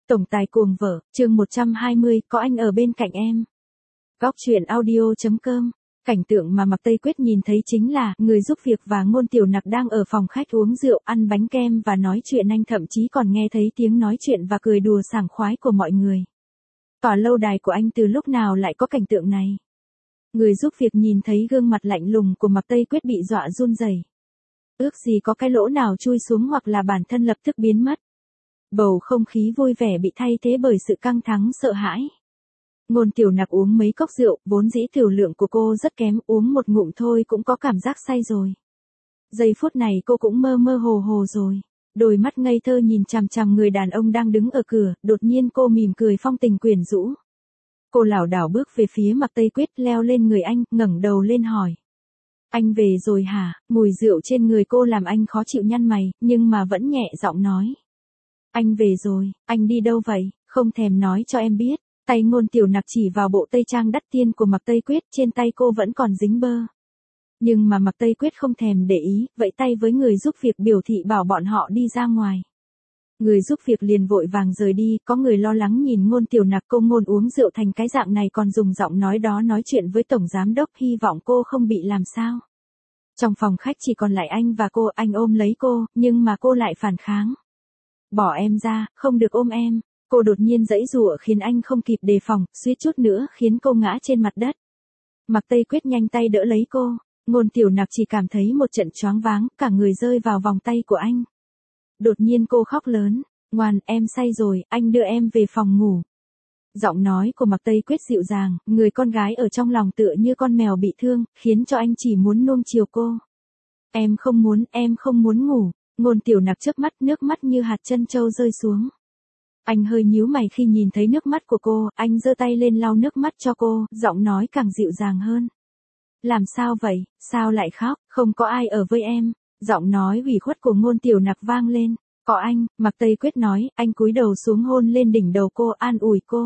Tổng tài cuồng vợ, chương 120, có anh ở bên cạnh em. Góc truyện audio.com. Cảnh tượng mà Mạc Tây Quyết nhìn thấy chính là người giúp việc và Ngôn Tiểu Nặc đang ở phòng khách uống rượu, ăn bánh kem và nói chuyện, anh thậm chí còn nghe thấy tiếng nói chuyện và cười đùa sảng khoái của mọi người. Tòa lâu đài của anh từ lúc nào lại có cảnh tượng này? Người giúp việc nhìn thấy gương mặt lạnh lùng của Mạc Tây Quyết bị dọa run rẩy. Ước gì có cái lỗ nào chui xuống hoặc là bản thân lập tức biến mất. Bầu không khí vui vẻ bị thay thế bởi sự căng thẳng sợ hãi. Ngôn Tiểu Nặc uống mấy cốc rượu, vốn dĩ tiểu lượng của cô rất kém, uống một ngụm thôi cũng có cảm giác say rồi. Giây phút này cô cũng mơ mơ hồ hồ rồi. Đôi mắt ngây thơ nhìn chằm chằm người đàn ông đang đứng ở cửa, đột nhiên cô mỉm cười phong tình quyến rũ. Cô lảo đảo bước về phía Mạc Tây Quyết, leo lên người anh, ngẩng đầu lên hỏi. Anh về rồi hả? Mùi rượu trên người cô làm anh khó chịu nhăn mày, nhưng mà vẫn nhẹ giọng nói. Anh về rồi, anh đi đâu vậy? Không thèm nói cho em biết. Tay Ngôn Tiểu Nặc chỉ vào bộ tây trang đắt tiền của Mạc Tây Quyết, trên tay cô vẫn còn dính bơ. Nhưng mà Mạc Tây Quyết không thèm để ý, vẫy tay với người giúp việc biểu thị bảo bọn họ đi ra ngoài. Người giúp việc liền vội vàng rời đi, có người lo lắng nhìn Ngôn Tiểu Nặc, cô Ngôn uống rượu thành cái dạng này còn dùng giọng nói đó nói chuyện với tổng giám đốc, hy vọng cô không bị làm sao. Trong phòng khách chỉ còn lại anh và cô, anh ôm lấy cô, nhưng mà cô lại phản kháng. Bỏ em ra, không được ôm em. Cô đột nhiên giãy giụa khiến anh không kịp đề phòng, suýt chút nữa khiến cô ngã trên mặt đất. Mạc Tây Quyết nhanh tay đỡ lấy cô, Ngôn Tiểu Nặc chỉ cảm thấy một trận choáng váng, cả người rơi vào vòng tay của anh. Đột nhiên cô khóc lớn, ngoan, em say rồi, anh đưa em về phòng ngủ. Giọng nói của Mạc Tây Quyết dịu dàng, người con gái ở trong lòng tựa như con mèo bị thương, khiến cho anh chỉ muốn nuông chiều cô. Em không muốn ngủ. Ngôn Tiểu Nặc chớp mắt, nước mắt như hạt trân châu rơi xuống. Anh hơi nhíu mày khi nhìn thấy nước mắt của cô, anh giơ tay lên lau nước mắt cho cô, giọng nói càng dịu dàng hơn. Làm sao vậy, sao lại khóc, không có ai ở với em. Giọng nói ủy khuất của Ngôn Tiểu Nặc vang lên. Có anh, Mạc Tây Quyết nói, anh cúi đầu xuống hôn lên đỉnh đầu cô, an ủi cô.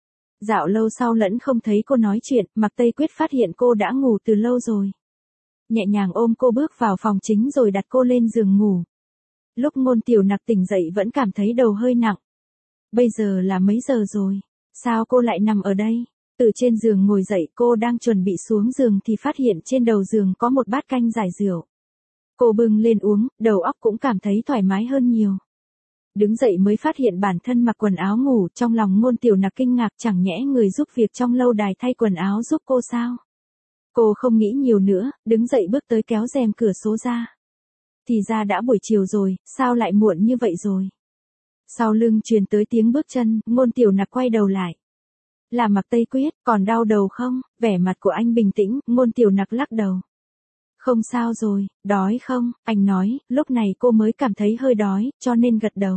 Dạo lâu sau lẫn không thấy cô nói chuyện, Mạc Tây Quyết phát hiện cô đã ngủ từ lâu rồi. Nhẹ nhàng ôm cô bước vào phòng chính rồi đặt cô lên giường ngủ. Lúc Ngôn Tiểu Nặc tỉnh dậy vẫn cảm thấy đầu hơi nặng. Bây giờ là mấy giờ rồi? Sao cô lại nằm ở đây? Từ trên giường ngồi dậy, cô đang chuẩn bị xuống giường thì phát hiện trên đầu giường có một bát canh giải rượu. Cô bưng lên uống, đầu óc cũng cảm thấy thoải mái hơn nhiều. Đứng dậy mới phát hiện bản thân mặc quần áo ngủ, trong lòng Ngôn Tiểu Nặc kinh ngạc, chẳng nhẽ người giúp việc trong lâu đài thay quần áo giúp cô sao? Cô không nghĩ nhiều nữa, đứng dậy bước tới kéo rèm cửa sổ ra. Thì ra đã buổi chiều rồi, sao lại muộn như vậy rồi? Sau lưng truyền tới tiếng bước chân, Ngôn Tiểu Nặc quay đầu lại. Là Mạc Tây Quyết, còn đau đầu không? Vẻ mặt của anh bình tĩnh, Ngôn Tiểu Nặc lắc đầu. Không sao rồi, đói không? Anh nói, lúc này cô mới cảm thấy hơi đói, cho nên gật đầu.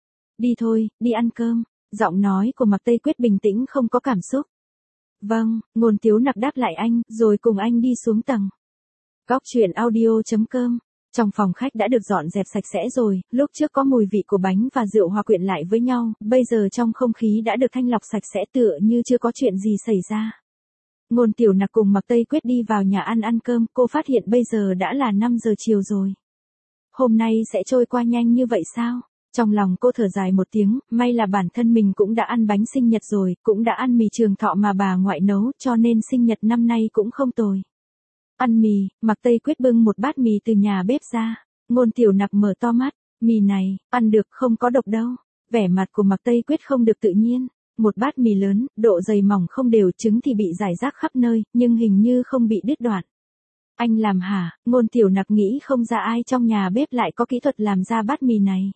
Đi thôi, đi ăn cơm. Giọng nói của Mạc Tây Quyết bình tĩnh không có cảm xúc. Vâng, Ngôn Tiểu Nặc đáp lại anh, rồi cùng anh đi xuống tầng. Góc truyện audio.com. Trong phòng khách đã được dọn dẹp sạch sẽ rồi, lúc trước có mùi vị của bánh và rượu hòa quyện lại với nhau, bây giờ trong không khí đã được thanh lọc sạch sẽ tựa như chưa có chuyện gì xảy ra. Ngôn Tiểu Nặc cùng Mạc Tây Quyết đi vào nhà ăn cơm, cô phát hiện bây giờ đã là 5 giờ chiều rồi. Hôm nay sẽ trôi qua nhanh như vậy sao? Trong lòng cô thở dài một tiếng, may là bản thân mình cũng đã ăn bánh sinh nhật rồi, cũng đã ăn mì Trường Thọ mà bà ngoại nấu, cho nên sinh nhật năm nay cũng không tồi. Ăn mì, Mạc Tây Quyết bưng một bát mì từ nhà bếp ra. Ngôn Tiểu Nặc mở to mắt, mì này, ăn được không có độc đâu. Vẻ mặt của Mạc Tây Quyết không được tự nhiên. Một bát mì lớn, độ dày mỏng không đều, trứng thì bị rải rác khắp nơi, nhưng hình như không bị đứt đoạn. Anh làm hả? Ngôn Tiểu Nặc nghĩ không ra ai trong nhà bếp lại có kỹ thuật làm ra bát mì này.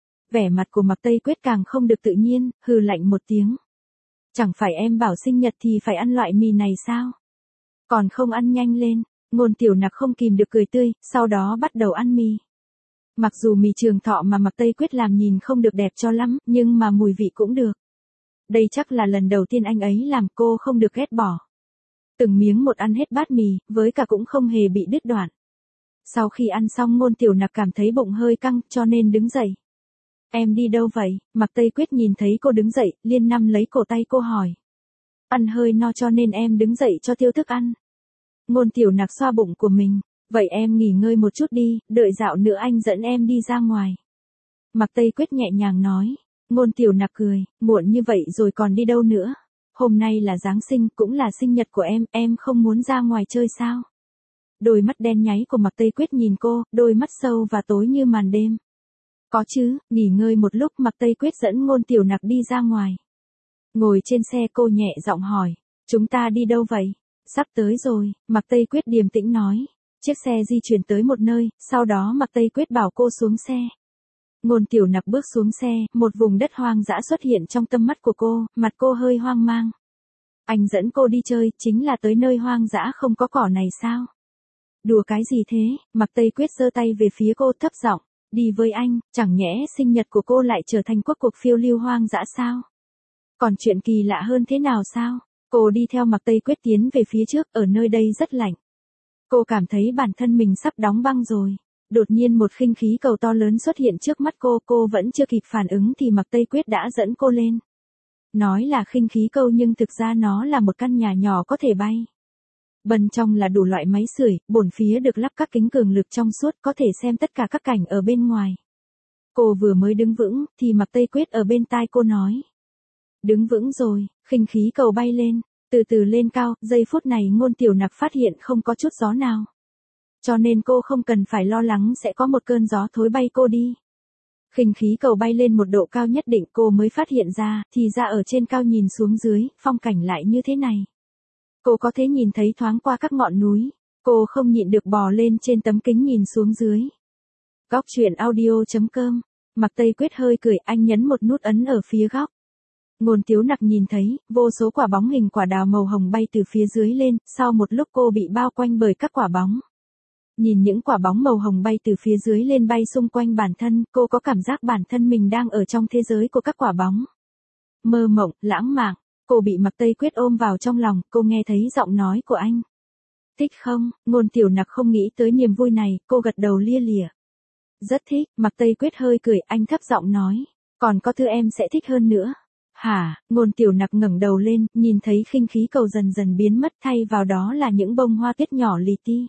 Vẻ mặt của Mạc Tây Quyết càng không được tự nhiên, hừ lạnh một tiếng. Chẳng phải em bảo sinh nhật thì phải ăn loại mì này sao? Còn không ăn nhanh lên. Ngôn Tiểu Nặc không kìm được cười tươi, sau đó bắt đầu ăn mì. Mặc dù mì Trường Thọ mà Mạc Tây Quyết làm nhìn không được đẹp cho lắm, nhưng mà mùi vị cũng được. Đây chắc là lần đầu tiên anh ấy làm, cô không được ghét bỏ. Từng miếng một ăn hết bát mì, với cả cũng không hề bị đứt đoạn. Sau khi ăn xong Ngôn Tiểu Nặc cảm thấy bụng hơi căng, cho nên đứng dậy. Em đi đâu vậy? Mạc Tây Quyết nhìn thấy cô đứng dậy, liền nắm lấy cổ tay cô hỏi. Ăn hơi no cho nên em đứng dậy cho tiêu thức ăn. Ngôn Tiểu Nặc xoa bụng của mình. Vậy em nghỉ ngơi một chút đi, đợi dạo nữa anh dẫn em đi ra ngoài. Mạc Tây Quyết nhẹ nhàng nói. Ngôn Tiểu Nặc cười, muộn như vậy rồi còn đi đâu nữa? Hôm nay là Giáng sinh, cũng là sinh nhật của em không muốn ra ngoài chơi sao? Đôi mắt đen nháy của Mạc Tây Quyết nhìn cô, đôi mắt sâu và tối như màn đêm. Có chứ, nghỉ ngơi một lúc Mạc Tây Quyết dẫn Ngôn Tiểu Nặc đi ra ngoài. Ngồi trên xe cô nhẹ giọng hỏi, chúng ta đi đâu vậy? Sắp tới rồi, Mạc Tây Quyết điềm tĩnh nói. Chiếc xe di chuyển tới một nơi, sau đó Mạc Tây Quyết bảo cô xuống xe. Ngôn Tiểu Nặc bước xuống xe, một vùng đất hoang dã xuất hiện trong tầm mắt của cô, mặt cô hơi hoang mang. Anh dẫn cô đi chơi, chính là tới nơi hoang dã không có cỏ này sao? Đùa cái gì thế? Mạc Tây Quyết giơ tay về phía cô thấp giọng, đi với anh, chẳng nhẽ sinh nhật của cô lại trở thành cuộc phiêu lưu hoang dã sao? Còn chuyện kỳ lạ hơn thế nào sao? Cô đi theo Mạc Tây Quyết tiến về phía trước, ở nơi đây rất lạnh. Cô cảm thấy bản thân mình sắp đóng băng rồi. Đột nhiên một khinh khí cầu to lớn xuất hiện trước mắt cô vẫn chưa kịp phản ứng thì Mạc Tây Quyết đã dẫn cô lên. Nói là khinh khí cầu nhưng thực ra nó là một căn nhà nhỏ có thể bay. Bên trong là đủ loại máy sưởi, bổn phía được lắp các kính cường lực trong suốt có thể xem tất cả các cảnh ở bên ngoài. Cô vừa mới đứng vững, thì Mạc Tây Quyết ở bên tai cô nói. Đứng vững rồi, khinh khí cầu bay lên, từ từ lên cao, giây phút này Ngôn Tiểu Nặc phát hiện không có chút gió nào. Cho nên cô không cần phải lo lắng sẽ có một cơn gió thối bay cô đi. Khinh khí cầu bay lên một độ cao nhất định cô mới phát hiện ra, thì ra ở trên cao nhìn xuống dưới, phong cảnh lại như thế này. Cô có thể nhìn thấy thoáng qua các ngọn núi, cô không nhịn được bò lên trên tấm kính nhìn xuống dưới. Góc truyện audio.com, Mạc Tây Quyết hơi cười, anh nhấn một nút ấn ở phía góc. Ngôn Tiểu Nặc nhìn thấy, vô số quả bóng hình quả đào màu hồng bay từ phía dưới lên, sau một lúc cô bị bao quanh bởi các quả bóng. Nhìn những quả bóng màu hồng bay từ phía dưới lên bay xung quanh bản thân, cô có cảm giác bản thân mình đang ở trong thế giới của các quả bóng. Mơ mộng, lãng mạn, cô bị Mạc Tây Quyết ôm vào trong lòng, cô nghe thấy giọng nói của anh. Thích không? Ngôn Tiểu Nặc không nghĩ tới niềm vui này, cô gật đầu lia lịa. Rất thích, Mạc Tây Quyết hơi cười, anh thấp giọng nói. Còn có thứ em sẽ thích hơn nữa. Hả? Ngôn Tiểu Nặc ngẩng đầu lên, nhìn thấy khinh khí cầu dần dần biến mất thay vào đó là những bông hoa tuyết nhỏ li ti.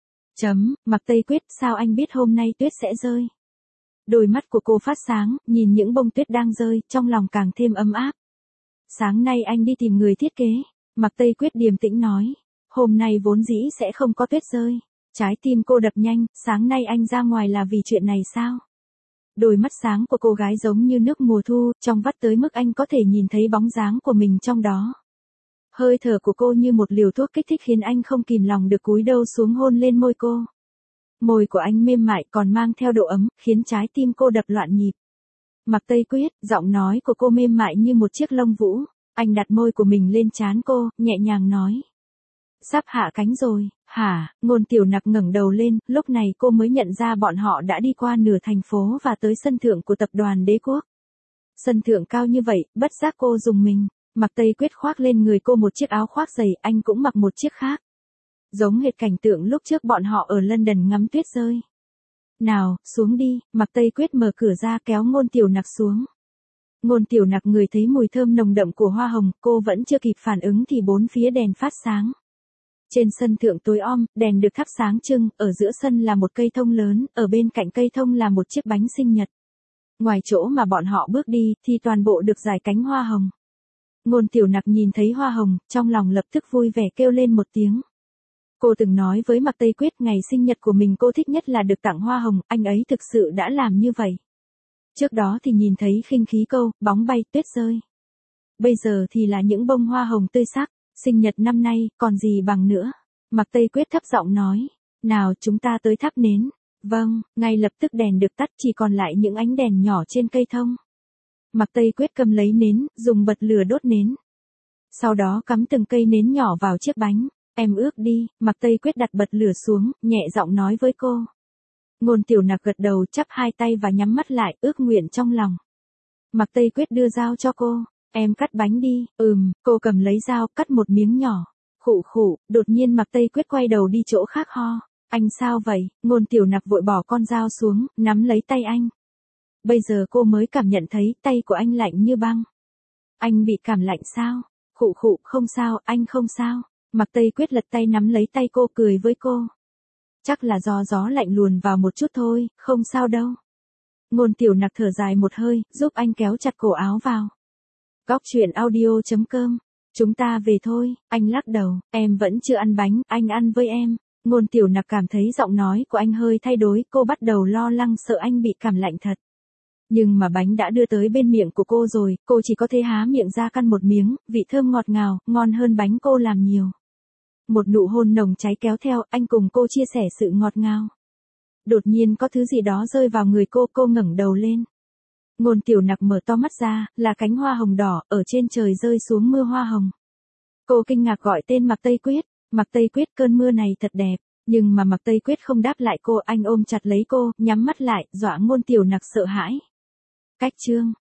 Mạc Tây Quyết, sao anh biết hôm nay tuyết sẽ rơi? Đôi mắt của cô phát sáng, nhìn những bông tuyết đang rơi, trong lòng càng thêm ấm áp. Sáng nay anh đi tìm người thiết kế. Mạc Tây Quyết điềm tĩnh nói. Hôm nay vốn dĩ sẽ không có tuyết rơi. Trái tim cô đập nhanh, sáng nay anh ra ngoài là vì chuyện này sao? Đôi mắt sáng của cô gái giống như nước mùa thu, trong vắt tới mức anh có thể nhìn thấy bóng dáng của mình trong đó. Hơi thở của cô như một liều thuốc kích thích khiến anh không kìm lòng được cúi đầu xuống hôn lên môi cô. Môi của anh mềm mại còn mang theo độ ấm, khiến trái tim cô đập loạn nhịp. Mạc Tây Quyết, giọng nói của cô mềm mại như một chiếc lông vũ. Anh đặt môi của mình lên trán cô, nhẹ nhàng nói. Sắp hạ cánh rồi, hả? Ngôn Tiểu Nặc ngẩng đầu lên, lúc này cô mới nhận ra bọn họ đã đi qua nửa thành phố và tới sân thượng của tập đoàn Đế Quốc. Sân thượng cao như vậy, bất giác cô rùng mình. Mạc Tây Quyết khoác lên người cô một chiếc áo khoác dày, anh cũng mặc một chiếc khác. Giống hệt cảnh tượng lúc trước bọn họ ở London ngắm tuyết rơi. Nào, xuống đi, Mạc Tây Quyết mở cửa ra kéo Ngôn Tiểu Nặc xuống. Ngôn Tiểu Nặc ngửi thấy mùi thơm nồng đậm của hoa hồng, cô vẫn chưa kịp phản ứng thì bốn phía đèn phát sáng. Trên sân thượng tối om, đèn được thắp sáng trưng, ở giữa sân là một cây thông lớn, ở bên cạnh cây thông là một chiếc bánh sinh nhật. Ngoài chỗ mà bọn họ bước đi, thì toàn bộ được rải cánh hoa hồng. Ngôn Tiểu Nặc nhìn thấy hoa hồng, trong lòng lập tức vui vẻ kêu lên một tiếng. Cô từng nói với Mạc Tây Quyết ngày sinh nhật của mình cô thích nhất là được tặng hoa hồng, anh ấy thực sự đã làm như vậy. Trước đó thì nhìn thấy khinh khí cầu, bóng bay, tuyết rơi. Bây giờ thì là những bông hoa hồng tươi sắc, sinh nhật năm nay, còn gì bằng nữa. Mạc Tây Quyết thấp giọng nói, nào chúng ta tới thắp nến. Vâng, ngay lập tức đèn được tắt chỉ còn lại những ánh đèn nhỏ trên cây thông. Mạc Tây Quyết cầm lấy nến, dùng bật lửa đốt nến. Sau đó cắm từng cây nến nhỏ vào chiếc bánh. Em ước đi, Mạc Tây Quyết đặt bật lửa xuống, nhẹ giọng nói với cô. Ngôn Tiểu Nặc gật đầu chắp hai tay và nhắm mắt lại, ước nguyện trong lòng. Mạc Tây Quyết đưa dao cho cô. Em cắt bánh đi. Cô cầm lấy dao, cắt một miếng nhỏ. Khụ khụ, đột nhiên Mạc Tây Quyết quay đầu đi chỗ khác ho. Anh sao vậy? Ngôn Tiểu Nặc vội bỏ con dao xuống, nắm lấy tay anh. Bây giờ cô mới cảm nhận thấy tay của anh lạnh như băng. Anh bị cảm lạnh sao? Khụ khụ, không sao, anh không sao. Mạc Tây Quyết lật tay nắm lấy tay cô cười với cô. Chắc là do gió lạnh luồn vào một chút thôi, không sao đâu. Ngôn Tiểu Nặc thở dài một hơi, giúp anh kéo chặt cổ áo vào. Góc truyện audio.com. Chúng ta về thôi, anh lắc đầu, em vẫn chưa ăn bánh, anh ăn với em. Ngôn Tiểu Nặc cảm thấy giọng nói của anh hơi thay đổi, cô bắt đầu lo lắng sợ anh bị cảm lạnh thật. Nhưng mà bánh đã đưa tới bên miệng của cô rồi, cô chỉ có thể há miệng ra căn một miếng, vị thơm ngọt ngào, ngon hơn bánh cô làm nhiều. Một nụ hôn nồng cháy kéo theo, anh cùng cô chia sẻ sự ngọt ngào. Đột nhiên có thứ gì đó rơi vào người cô ngẩng đầu lên. Ngôn Tiểu Nặc mở to mắt ra, là cánh hoa hồng đỏ, ở trên trời rơi xuống mưa hoa hồng. Cô kinh ngạc gọi tên Mạc Tây Quyết, Mạc Tây Quyết cơn mưa này thật đẹp, nhưng mà Mạc Tây Quyết không đáp lại cô, anh ôm chặt lấy cô, nhắm mắt lại, dọa Ngôn Tiểu Nặc sợ hãi. Cách chương